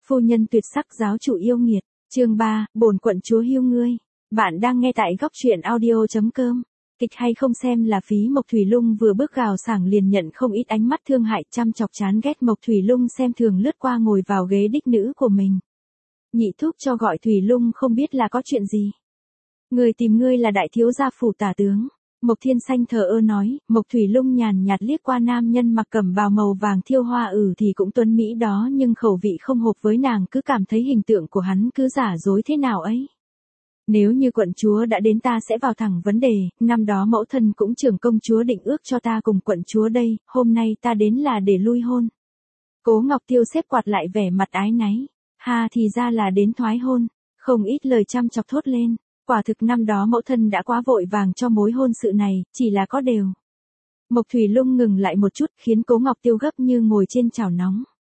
Phu nhân tuyệt sắc giáo chủ yêu nghiệt, chương 3, bổn quận chúa hiêu ngươi. Bạn đang nghe tại góc truyện audio.com. Kịch hay không xem là phí. Mộc Thủy Lung vừa bước vào sảng liền nhận không ít ánh mắt thương hại chăm chọc chán ghét. Mộc Thủy Lung xem thường lướt qua ngồi vào ghế đích nữ của mình. Nhị thúc cho gọi Thủy Lung không biết là có chuyện gì. Người tìm ngươi là đại thiếu gia phủ tả tướng. Mộc Thiên Xanh thờ ơ nói. Mộc Thủy Lung nhàn nhạt liếc qua nam nhân mặc cẩm bào màu vàng thiêu hoa thì cũng tuấn mỹ đó, nhưng khẩu vị không hợp với nàng, cứ cảm thấy hình tượng của hắn cứ giả dối thế nào ấy. Nếu như quận chúa đã đến ta sẽ vào thẳng vấn đề, năm đó mẫu thân cũng trưởng công chúa định ước cho ta cùng quận chúa đây, hôm nay ta đến là để lui hôn. Cố Ngọc Tiêu xếp quạt lại vẻ mặt ái náy. Ha, thì ra là đến thoái hôn. Không ít lời chăm chọc thốt lên. Quả thực năm đó mẫu thân đã quá vội vàng cho mối hôn sự này, chỉ là có đều. Mộc Thủy Lung ngừng lại một chút khiến Cố Ngọc Tiêu gấp như ngồi trên chảo nóng.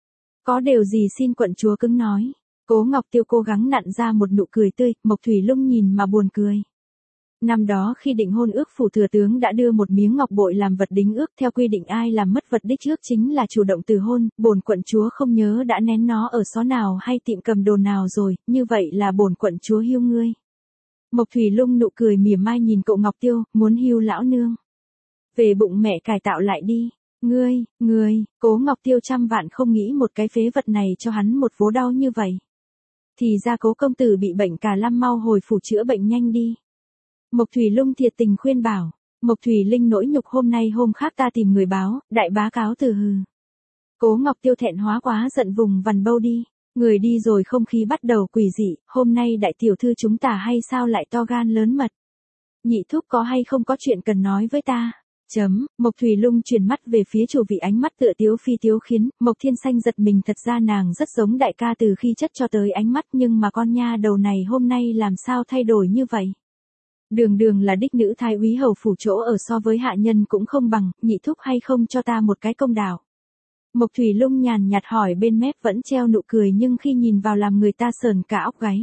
Có điều gì xin quận chúa cứng nói. Cố Ngọc Tiêu cố gắng nặn ra một nụ cười tươi, Mộc Thủy Lung nhìn mà buồn cười. Năm đó khi định hôn ước phủ thừa tướng đã đưa một miếng ngọc bội làm vật đính ước, theo quy định ai làm mất vật đích ước chính là chủ động từ hôn, bổn quận chúa không nhớ đã nén nó ở xó nào hay tiệm cầm đồ nào rồi, như vậy là bổn quận chúa hiêu ngươi. Mộc Thủy Lung nụ cười mỉa mai nhìn cậu Ngọc Tiêu, muốn hiêu lão nương. Về bụng mẹ cải tạo lại đi. Ngươi, Cố Ngọc Tiêu trăm vạn không nghĩ một cái phế vật này cho hắn một vố đau như vậy. Thì ra Cố công tử bị bệnh cả lâm, mau hồi phủ chữa bệnh nhanh đi. Mộc Thủy Lung thiệt tình khuyên bảo. Mộc Thủy Linh nỗi nhục hôm nay hôm khác ta tìm người báo, đại bá cáo từ hừ. Cố Ngọc Tiêu thẹn hóa quá giận vùng vằn bâu đi. Người đi rồi không khí bắt đầu quỷ dị, hôm nay đại tiểu thư chúng ta hay sao lại to gan lớn mật. Nhị thúc có hay không có chuyện cần nói với ta. Mộc Thủy Lung chuyển mắt về phía chủ vị, ánh mắt tựa tiếu phi tiếu khiến Mộc Thiên Xanh giật mình, thật ra nàng rất giống đại ca từ khi chất cho tới ánh mắt, nhưng mà con nha đầu này hôm nay làm sao thay đổi như vậy. Đường là đích nữ thái úy hầu phủ, chỗ ở so với hạ nhân cũng không bằng, nhị thúc hay không cho ta một cái công đạo. Mộc Thủy Lung nhàn nhạt hỏi, bên mép vẫn treo nụ cười nhưng khi nhìn vào làm người ta sờn cả óc gáy.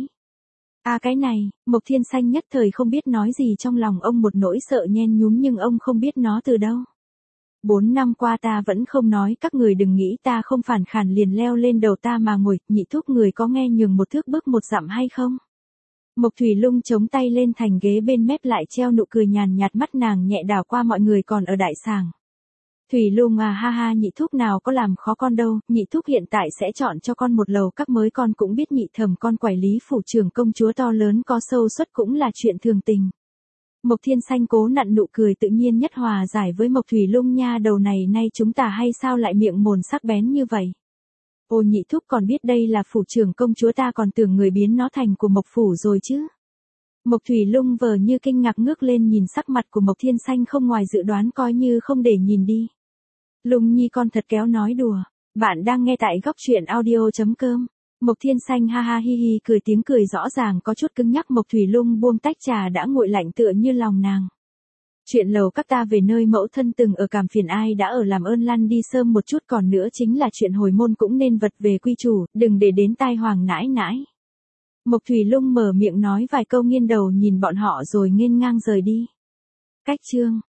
Cái này, Mộc Thiên Xanh nhất thời không biết nói gì, trong lòng ông một nỗi sợ nhen nhúm nhưng ông không biết nó từ đâu. 4 năm qua ta vẫn không nói, các người đừng nghĩ ta không phản khản liền leo lên đầu ta mà ngồi, nhị thúc người có nghe nhường một thước bước một dặm hay không? Mộc Thủy Lung chống tay lên thành ghế, bên mép lại treo nụ cười nhàn nhạt, mắt nàng nhẹ đảo qua mọi người còn ở đại sảnh. Thủy Lung ha ha, nhị thúc nào có làm khó con đâu, nhị thúc hiện tại sẽ chọn cho con một lầu các mới, con cũng biết nhị thẩm con quản lý phủ trưởng công chúa to lớn có sâu suất cũng là chuyện thường tình. Mộc Thiên Xanh cố nặn nụ cười tự nhiên nhất hòa giải với Mộc Thủy Lung, nha đầu này nay chúng ta hay sao lại miệng mồm sắc bén như vậy. Ô nhị thúc còn biết đây là phủ trưởng công chúa, ta còn tưởng người biến nó thành của Mộc phủ rồi chứ. Mộc Thủy Lung vờ như kinh ngạc ngước lên nhìn sắc mặt của Mộc Thiên Xanh không ngoài dự đoán, coi như không để nhìn đi. Lung nhi con thật kéo nói đùa. Bạn đang nghe tại góc truyện audio.com. Mộc Thiên Xanh ha ha hi hi cười, tiếng cười rõ ràng có chút cứng nhắc. Mộc Thủy Lung buông tách trà đã nguội lạnh tựa như lòng nàng. Chuyện lầu các ta về nơi mẫu thân từng ở, cảm phiền ai đã ở làm ơn lăn đi sớm một chút, còn nữa chính là chuyện hồi môn cũng nên vật về quy chủ, đừng để đến tai hoàng nãi nãi. Mộc Thủy Lung mở miệng nói vài câu nghiêng đầu nhìn bọn họ rồi nghênh ngang rời đi. Cách chương